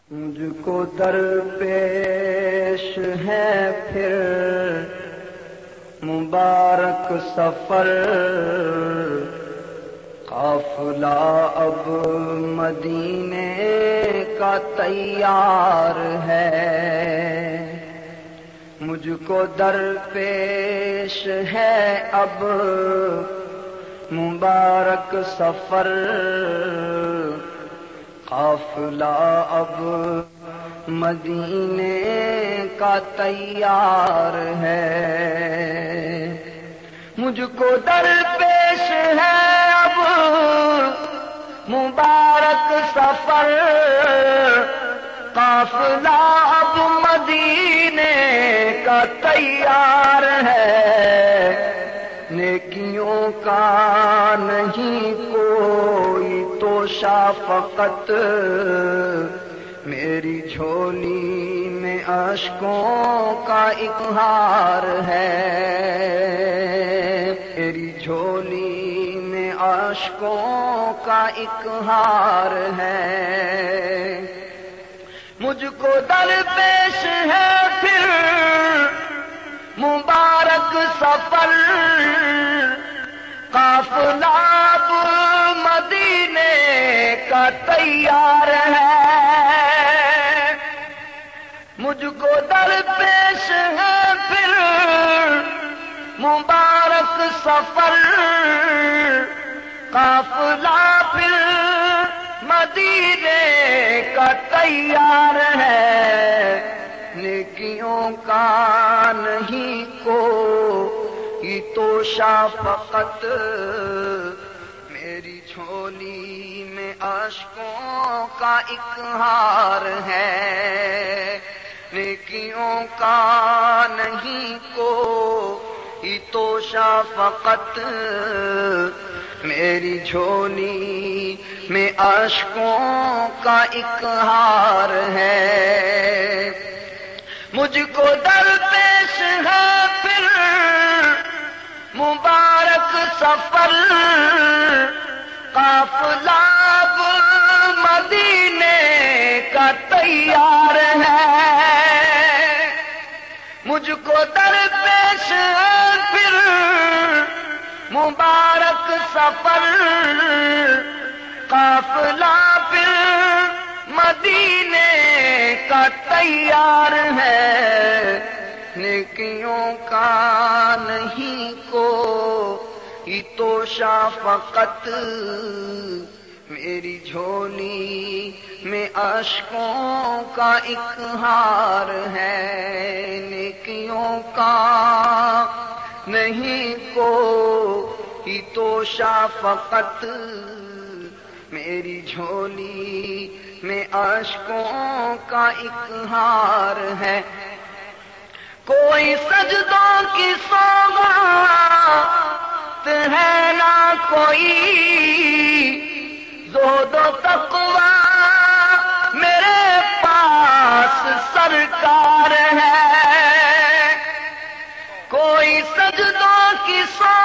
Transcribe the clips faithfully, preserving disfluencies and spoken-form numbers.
مجھ کو درپیش ہے پھر مبارک سفر، قافلہ اب مدینے کا تیار ہے۔ مجھ کو درپیش ہے اب مبارک سفر، قافلہ اب مدینے کا تیار ہے۔ مجھ کو درپیش ہے اب مبارک سفر، قافلہ اب مدینے کا تیار ہے۔ نیکیوں کا نہیں کوئی توشہ، فقط میری جھولی میں اشکوں کا اقہار ہے۔ میری جھولی میں اشکوں کا اقہار ہے۔ مجھ کو درپیش ہے پھر مبارک سفر، قافلہ اب مدینے کا تیار ہے۔ مجھ کو درپیش ہے پھر مبارک سفر، قافلہ پھر مدینے کا تیار ہے۔ نیکیوں کا نہیں کوئی توشہ، فقط میری جھولی میں اشکوں کا اقہار ہے۔ نیکیوں کا نہیں کوئی توشہ، فقط میری جھولی میں اشکوں کا اقہار ہے۔ مجھ کو درپیش ہے پھر مبارک سفر، قافلہ اب مدینے کا تیار ہے۔ مجھ کو درپیش ہے پھر مبارک سفر، قافلہ پھر مدینے کا تیار ہے۔ نیکیوں کا نہیں کوئی توشہ، فقط میری جھولی میں اشکوں کا اقہار ہے۔ نیکیوں کا نہیں کوئی توشہ، فقط میری جھولی میں اشکوں کا اقہار ہے۔ کوئی سجدوں کی سوغات ہے نہ کوئی، زہد و تقویٰ میرے پاس سرکار ہے۔ کوئی سجدوں کی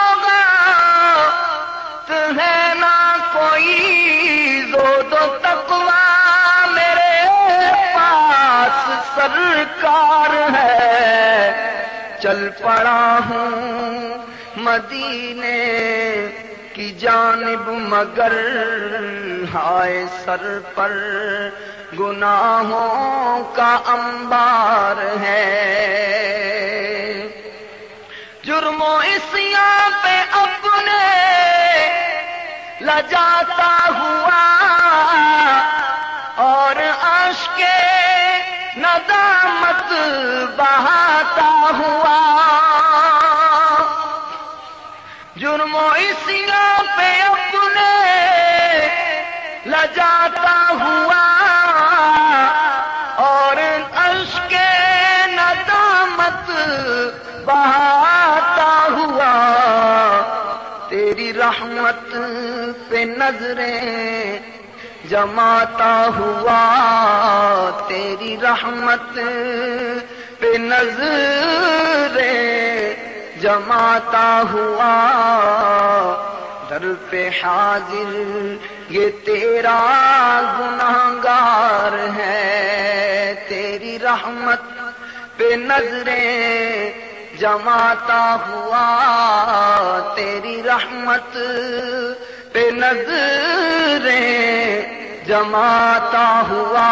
سوغات ہے نہ کوئی، زہد و تقویٰ میرے پاس سرکار ہے۔ چل پڑا ہوں مدینے کی جانب، مگر ہائے سر پر گناہوں کا انبار ہے۔ جرم و عصیاں پہ اپنے لجاتا ہوا اور اشک ندامت بہاتا ہوا۔ جرم و عصیاں پہ اپنے لجاتا ہوا اور اشک ندامت بہاتا ہوا۔ تیری رحمت پہ نظریں جماتا ہوا، تیری رحمت پہ نظریں جماتا ہوا۔ در پہ حاضر یہ تیرا گنہگار ہے، تیری رحمت پہ نظریں جماتا ہوا، تیری رحمت پہ نظریں جماتا ہوا،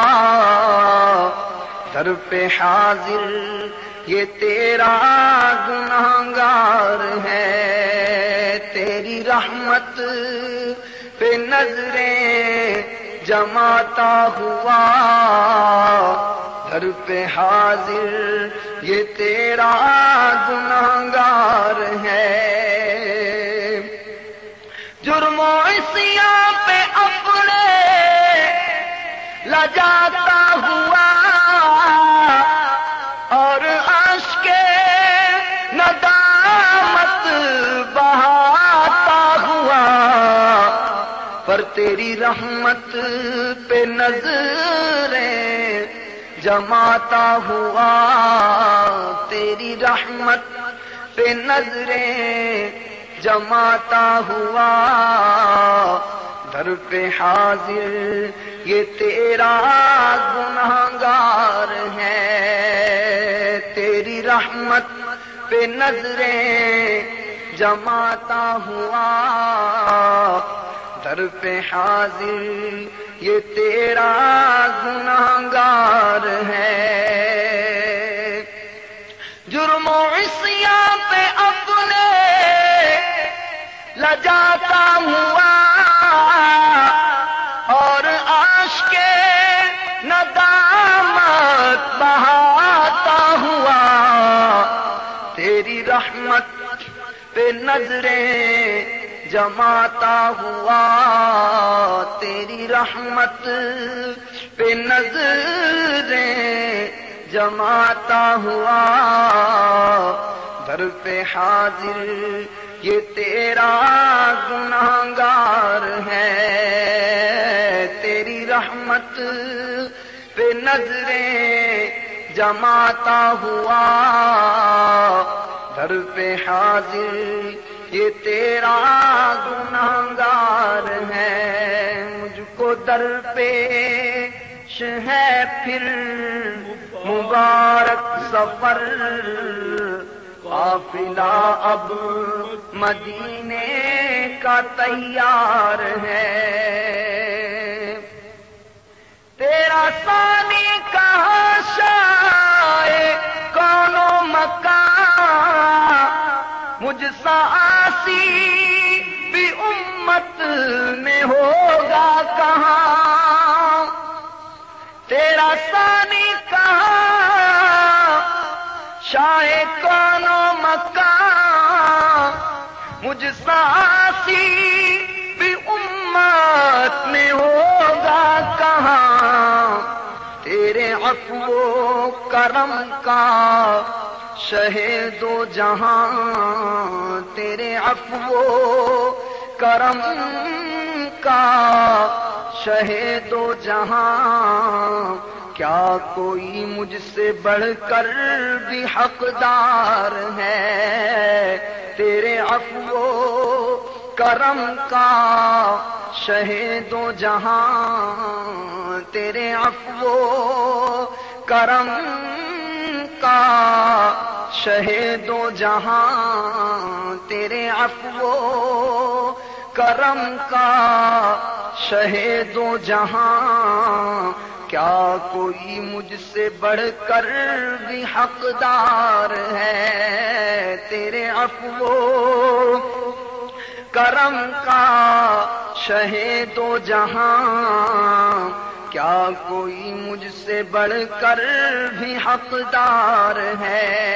در پہ حاضر یہ تیرا گنہگار ہے، تیری رحمت پہ نظریں جماتا ہوا، در پہ حاضر یہ تیرا گنہگار ہے۔ جرم و عصیاں پہ اپنے لجاتا ہوا، اور اشک ندامت بہاتا ہوا، پر تیری رحمت پہ نظریں جماتا ہوا، تیری رحمت پہ نظریں جماتا ہوا، در پہ حاضر یہ تیرا گنہگار ہے، تیری رحمت پہ نظریں جماتا ہوا، در پہ حاضر یہ تیرا گنہگار ہے۔ جرم و عصیاں پہ اپنے لجاتا ہوا، اور عاشق ندامت بہاتا ہوا، تیری رحمت پہ نظریں جماتا ہوا، تیری رحمت پہ نظریں جماتا ہوا، در پہ حاضر یہ تیرا گنہگار ہے، تیری رحمت پہ نظریں جماتا ہوا، در پہ حاضر یہ تیرا گنہگار ہے۔ مجھ کو در پیش ہے پھر مبارک سفر، قافلہ اب مدینے کا تیار ہے، تیرا ثانی کہاں شائے کون و مکان، مجھ سا آسی بھی امت میں ہوگا کہاں، تیرا ثانی کہاں شائے کون و مکان، مجھ سا آسی بھی امت میں ہوگا کہاں، تیرے عفو و کرم کا شہید و جہاں، تیرے عفو و کرم کا شہید و جہاں، کیا کوئی مجھ سے بڑھ کر بھی حقدار ہے، تیرے عفو و کرم کا شہید و جہاں، تیرے عفو و کرم کا شہید و جہاں، تیرے عفو و کرم کا شہید و جہاں، کیا کوئی مجھ سے بڑھ کر بھی حقدار ہے، تیرے عفو و کرم کا شہید و جہاں، کیا کوئی مجھ سے بڑھ کر بھی حقدار ہے۔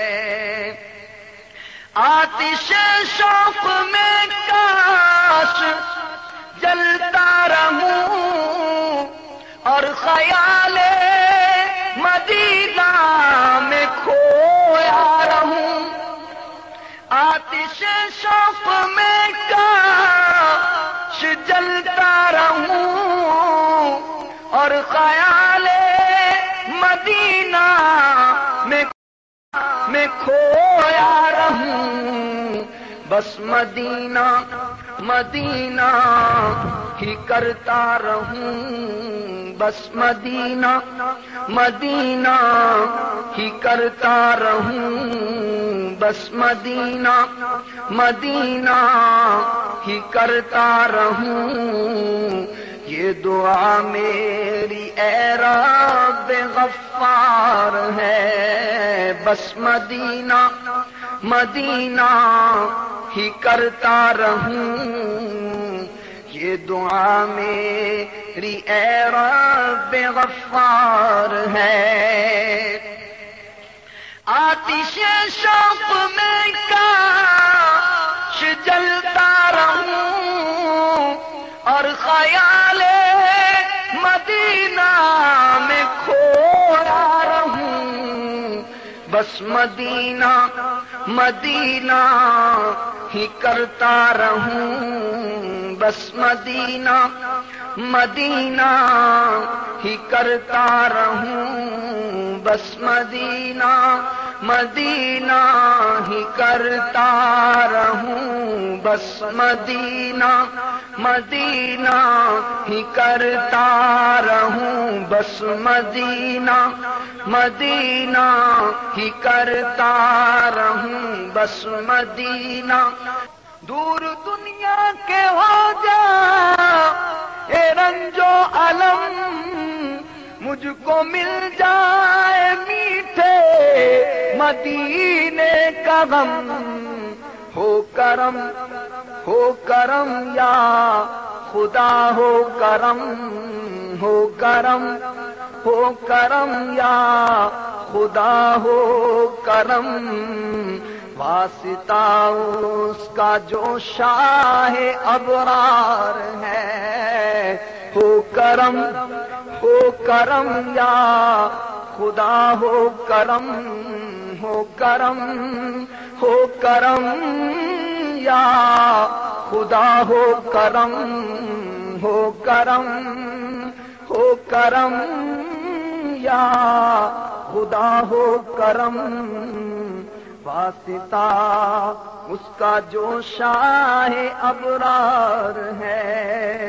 آتش شوق میں کاش جلتا رہوں، اور خیال مدینہ میں کھویا رہوں، آتش شوق میں کاش جلتا رہوں، اور خیال مدینہ میں میں کھویا رہوں، بس مدینہ مدینہ ہی کرتا رہوں بس مدینہ مدینہ ہی کرتا رہوں بس مدینہ مدینہ ہی کرتا رہوں یہ دعا میری اے رب غفار ہے بس مدینہ مدینہ ہی کرتا رہوں یہ دعا میری اے رب غفار ہے آتش شوق میں کاش جلتا رہوں اور خیال مدینہ میں کھویا رہوں بس مدینہ مدینہ ہی کرتا رہوں بس مدینہ مدینہ ہی کرتا رہوں بس مدینہ مدینہ ہی کرتا رہوں بس مدینہ مدینہ ہی کرتا رہوں بس مدینہ مدینہ ہی کرتا رہوں بس مدینہ دور دنیا کے ہو جا اے رنج و علم مجھ کو مل جائے میٹھے مدینے کا غم ہو کرم ہو کرم یا خدا ہو کرم ہو کرم ہو کرم یا خدا ہو کرم واسطہ اس کا جو شاہ ابرار ہے ہو کرم ہو کرم یا خدا ہو کرم ہو کرم ہو کرم یا خدا ہو کرم ہو کرم ہو کرم یا خدا ہو کرم واسطہ اس کا جو شاہ ابرار ہے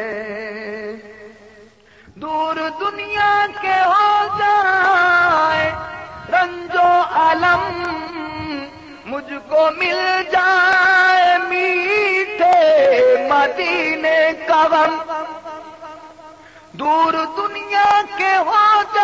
دور دنیا کے ہو جائے رنج و علم مجھ کو مل جائے میٹھے مدینے کا غم دور دنیا کے ہو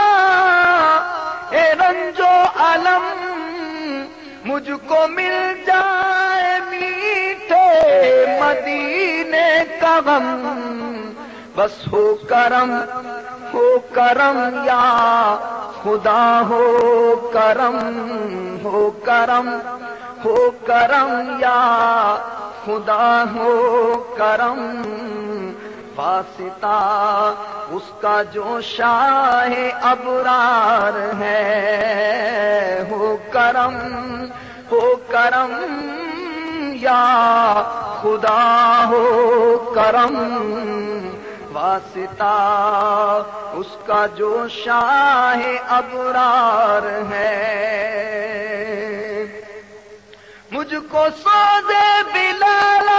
جائے رنج و علم مجھ کو مل جائے میٹھے مدینے کا غم بس ہو کرم ہو کرم یا خدا ہو کرم ہو کرم ہو کرم یا خدا ہو کرم واسطہ اس کا جو شاہ ابرار ہے ہو کرم ہو کرم یا خدا ہو کرم واسطہ اس کا جو شاہ ابرار ہے مجھ کو سوزے بلالا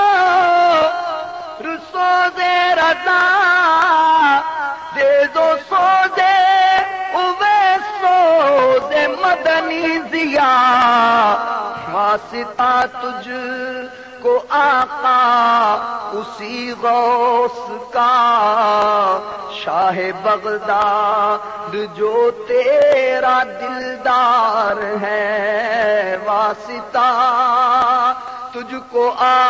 سوزے رضا دے دو سوزے اوے سوزے مدنی ضیا واسطہ تجھ کو آقا اسی غوث کا شاہ بغداد جو تیرا دلدار ہے واسطہ تجھ کو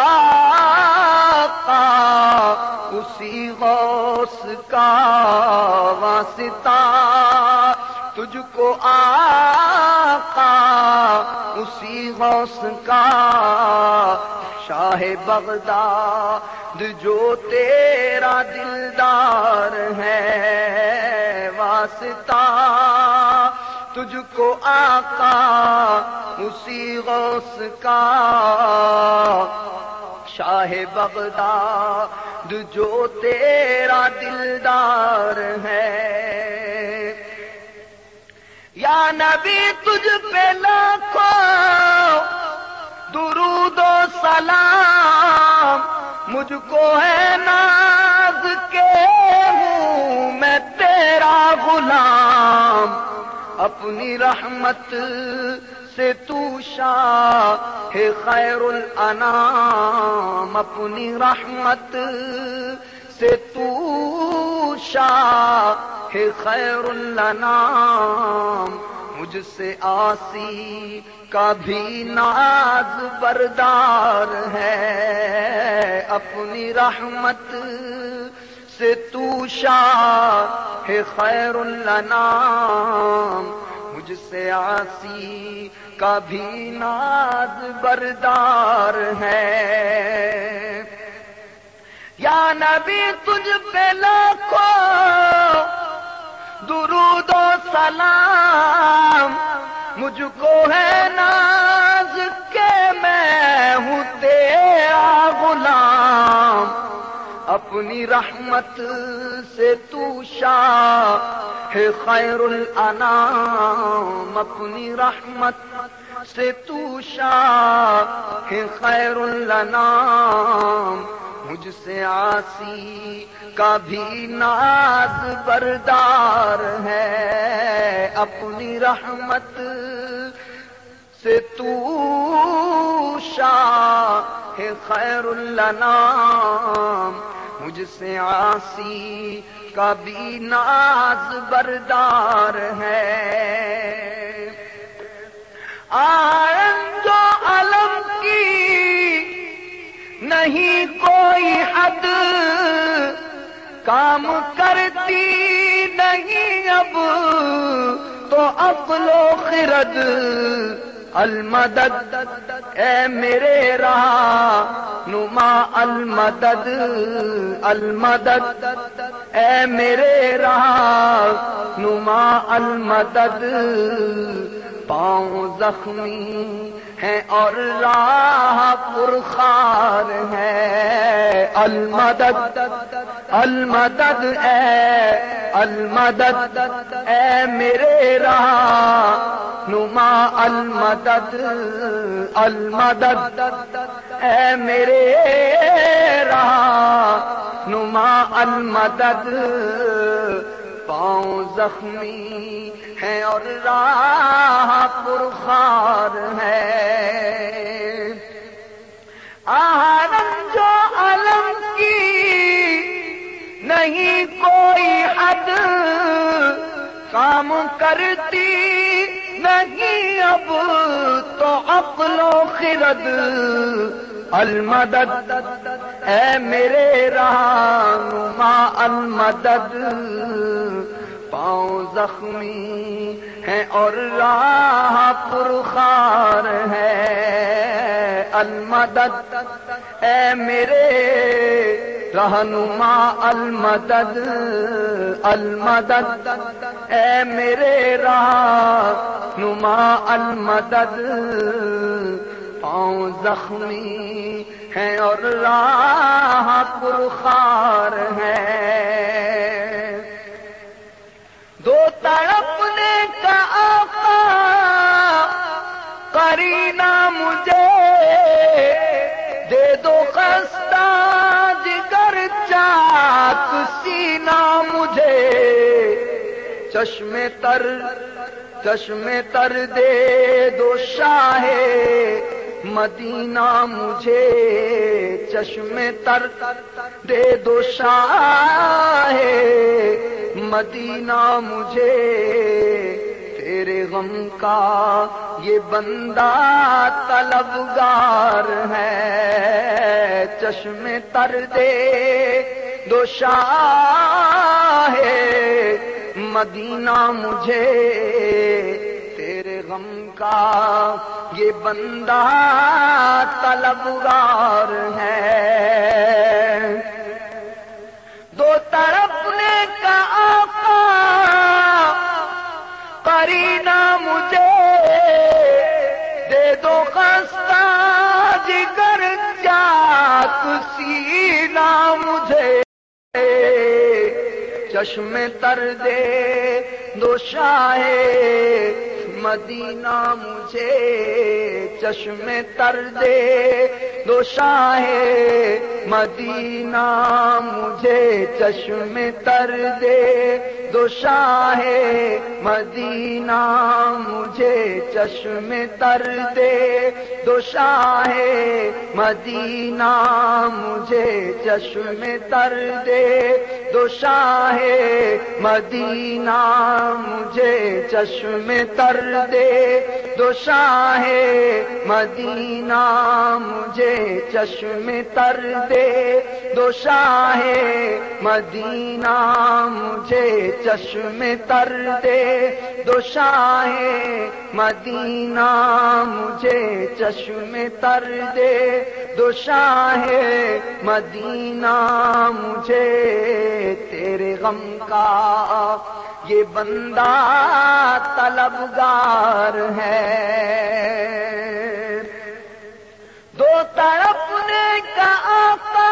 آقا اسی غوث کا واسطہ تجھ کو آقا اسی غوث کا شاہ بغداد جو تیرا دلدار ہے واسطہ تجھ کو آقا اسی غوث کا شاہ بغداد جو تیرا دلدار ہے یا نبی تجھ پہ لاکھوں درود و سلام مجھ کو ہے ناز کے ہوں میں تیرا غلام، اپنی رحمت سے تو شاہ خیر الانام، اپنی رحمت سے تو شاہ خیر الانام، مجھ سے عاصی کا بھی ناز بردار ہے، اپنی رحمت سے تو شاہ خیر الانام، مجھ سے عاصی کا بھی ناز بردار ہے۔ یا نبی تجھ پہ لاکھوں درود و سلام، مجھ کو ہے ناز کہ میں ہوں تیرا غلام، اپنی رحمت سے تو شاہ خیر الانام، اپنی رحمت سے تو شاہ خیر الانام، مجھ سے عاصی کا بھی ناز بردار ہے، اپنی رحمت سے تو شاہ خیر الانام، مجھ سے عاصی کا بھی ناز بردار ہے۔ آئن جو علم کی نہیں کوئی حد، کام کرتی نہیں اب تو عقل و خرد، المدد اے میرے رہنما المدد، المدد اے میرے رہنما المدد، پاؤں زخمی ہیں اور راہ پرخار ہے، المدد المدد اے المدد اے میرے رہنما المدد، المدد اے میرے رہنما المدد، پاؤں زخمی ہیں اور راہ پرخار ہے۔ آہرن جو علم کی نہیں کوئی حد، کام کرتی نہیں اب تو عقل و خرد، المدد اے میرے رہنما المدد، پاؤں زخمی ہیں اور راہ پرخار ہے، المدد اے میرے رہنما المدد، المدد اے میرے رہنما المدد، پاؤں زخمی ہیں اور راہ پرخار ہے۔ دو تڑپنے کا آقا قرینہ مجھے دے دو، خستہ جگر چاک سینہ مجھے، چشمے تر چشمے تر دے دو شاہ مدینہ مجھے، چشمے تر دے دو شاہ مدینہ مجھے، تیرے غم کا یہ بندہ طلبگار ہے، چشمے تر دے دو شاہ مدینہ مجھے، تیرے غم کا یہ بندہ طلبگار ہے۔ دو تڑپنے کا آقا قرینہ مجھے دے دو، خستہ جگر چاک سینہ مجھے، چشمے تر دے دو شاہ مدینہ مجھے چشم تر دے دو شاہ مدینہ مجھے چشم تر دے دو شاہ مدینہ مجھے چشم تر دے دو شاہ مدینہ مجھے چشم تر دے دو شاہ مدینہ مجھے چشم تر دے دو شاہ مدینہ مجھے چشم تر دے دو شاہ مدینہ مجھے چشم تر دے دو شاہ مدینہ مجھے چشم تر دے دو شاہ مدینہ مجھے تیرے غم کا یہ بندہ طلبگار ہے دو تڑپنے کا آقا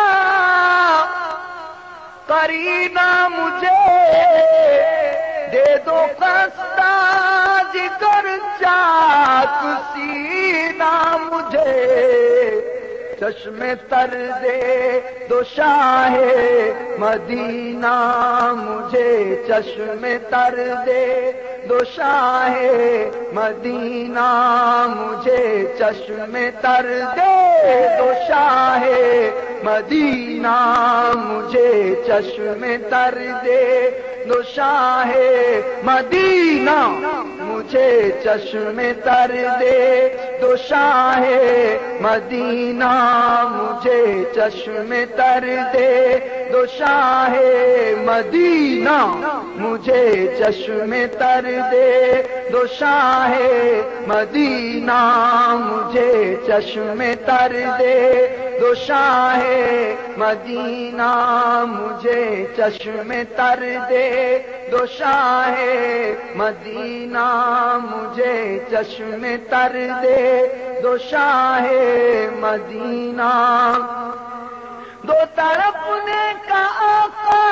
قرینہ مجھے دے دو خستہ جگر چاک سینہ مجھے چشم تر دے دو شاہ مدینہ مجھے چشم تر دے دو شاہ مدینہ مجھے چشم تر دے دو شاہ مدینہ مجھے چشم تر دے دو شاہ مدینہ مجھے چشم تر دے دو شاہ مدینہ مجھے چشم تر دے دو شاہ مدینہ مجھے چشم تر دے دو شاہ مدینہ مجھے چشم تر دے دو شاہ مدینہ مجھے چشم تر دے دو شاہ مدینہ مجھے چشم تر دے دو شاہ مدینہ دو تڑپنے کا آقا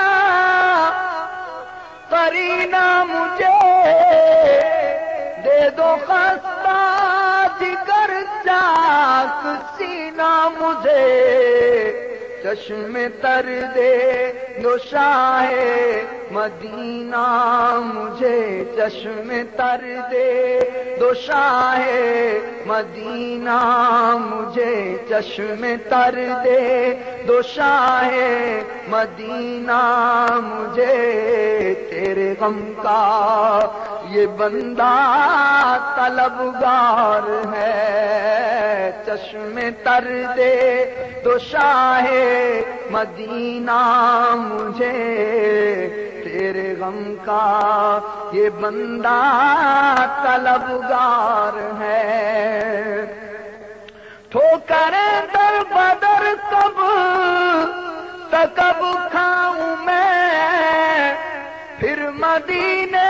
قرینہ مجھے دے دو خستہ جگر چاک سینہ مجھے چشم تر دے دو شاہ مدینہ مجھے چشم تر دے دو شاہ مدینہ مجھے چشم تر دے دو شاہ مدینہ مجھے تیرے غم کا یہ بندہ طلبگار ہے چشم تر دے دو شاہ مدینہ مجھے تیرے غم کا یہ بندہ طلبگار ہے ٹھوکر در بدر کب تک اب کھاؤں میں پھر مدینے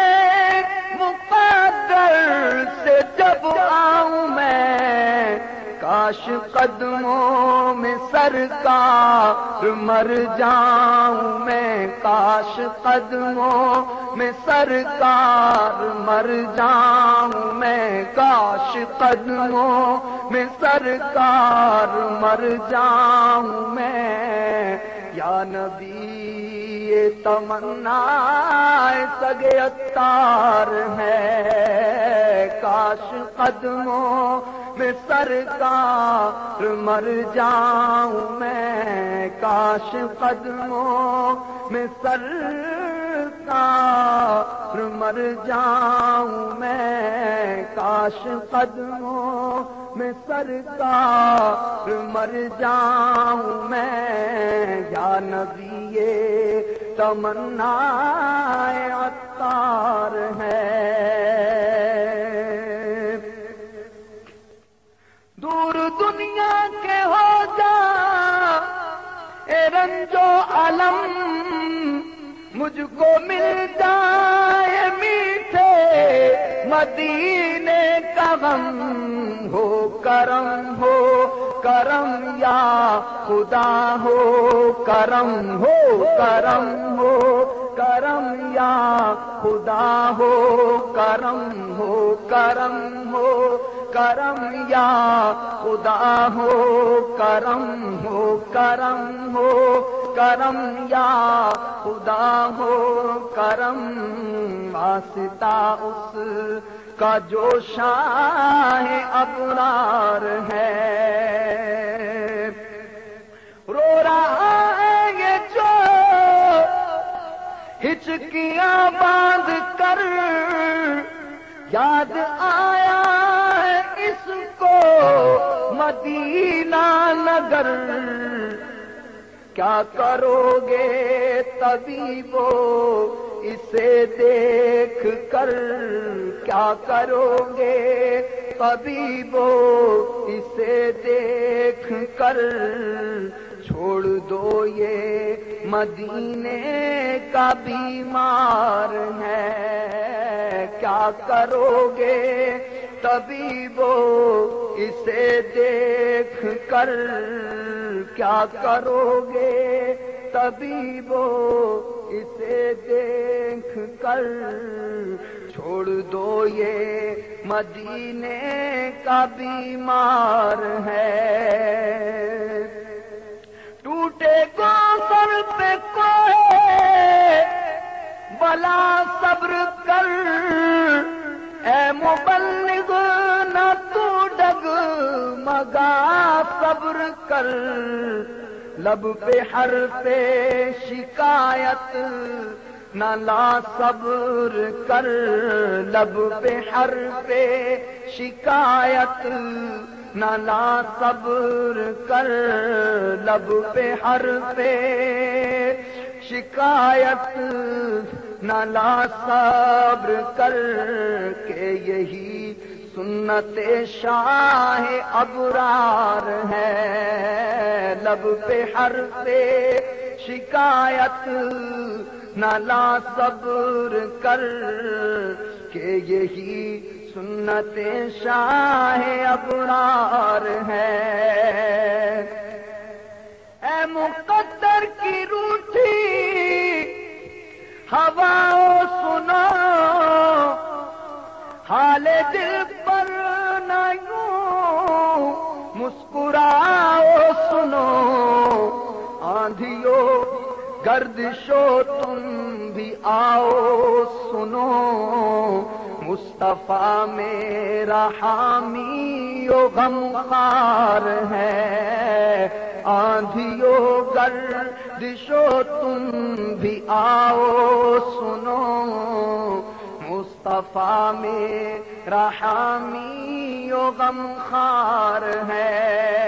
مقدر سے جب آؤں میں کاش قدموں میں سرکار مر جاؤں میں کاش قدموں میں سرکار مر جاؤں میں کاش قدموں میں سرکار مر جاؤں میں یا نبی یہ تمنا سگے اتار ہے کاش قدموں میں سرکار مر جاؤں میں کاش قدموں میں سرکار مر جاؤں میں کاش قدموں میں سرکار مر جاؤں میں یا نبی یہ تمنا عطار ہے دور دنیا کے ہو جا اے رنجو علم مجھ کو مل جائے میٹھے مدینے کا غم ہو کرم ہو کرم یا خدا ہو کرم ہو کرم ہو کرم یا خدا ہو کرم ہو کرم ہو کرم یا خدا ہو کرم ہو کرم ہو کرم یا خدا ہو کرم واسطہ اس کا جو شاہ ابرار ہے رو رہا ہے یہ جو ہچکیاں باندھ کر یاد آیا ہے اس کو مدینہ نگر کیا کرو گے طبیبو اسے دیکھ کر کیا کرو گے طبیبو اسے دیکھ کر چھوڑ دو یہ مدینے کا بیمار ہے کیا کرو گے طبیبو اسے دیکھ کر کیا کرو گے طبیبو اسے دیکھ کر چھوڑ دو یہ مدینے کا بیمار ہے ٹوٹے کو سر پہ کوئی بلا صبر کر اے مبلغ نہ تو ڈگ مگا صبر کر لب پہ حرف شکایت نہ لا صبر کر لب پہ حرف شکایت نہ لا صبر کر لب پہ حرف شکایت نہ لا صبر کر کے یہی سنت شاہ ابرار ہے لب پہ حرف شکایت نہ لا صبر کر کہ یہی سنت شاہ ابرار ہے اے مقدر کی روٹھی ہواؤں سنو حال دل پر نہ یوں مسکراؤ سنو آندھیو گردشو تم بھی آؤ سنو مصطفیٰ میرا حامی و غمخوار ہے آندھیو گردشو تم بھی آؤ سنو مصطفیٰ میرا حامی و غمخوار ہے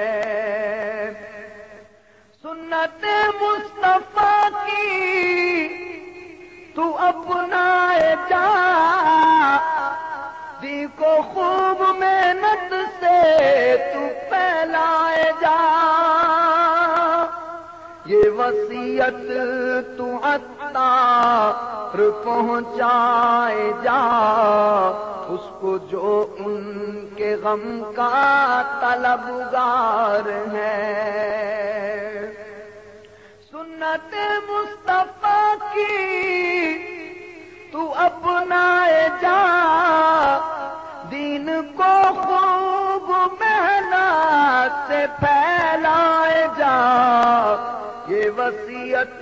سنت مصطفیٰ کی تو اپنائے جا دی کو خوب محنت سے تو پھیلائے جا یہ وصیت تو عطار پہنچائے جا اس کو جو ان کے غم کا طلبگار ہے سنت مصطفیٰ کی تو اپنائے جا دین کو خوب محنت سے پھیلائے جا یہ وصیت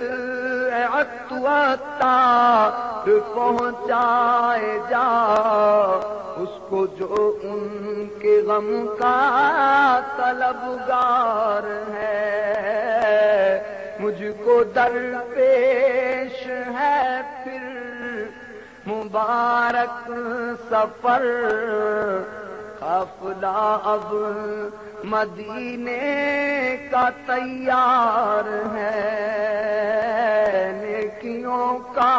عطار پہنچائے جا اس کو جو ان کے غم کا طلبگار ہے مجھ کو درپیش ہے پھر مبارک سفر قافلہ اب مدینے کا تیار ہے نیکیوں کا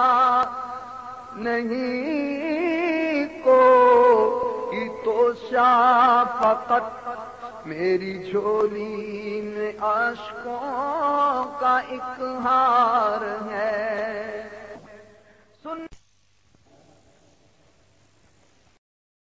نہیں کوئی تو شفقت میری جھولی میں اشکوں کا ایک ہار ہے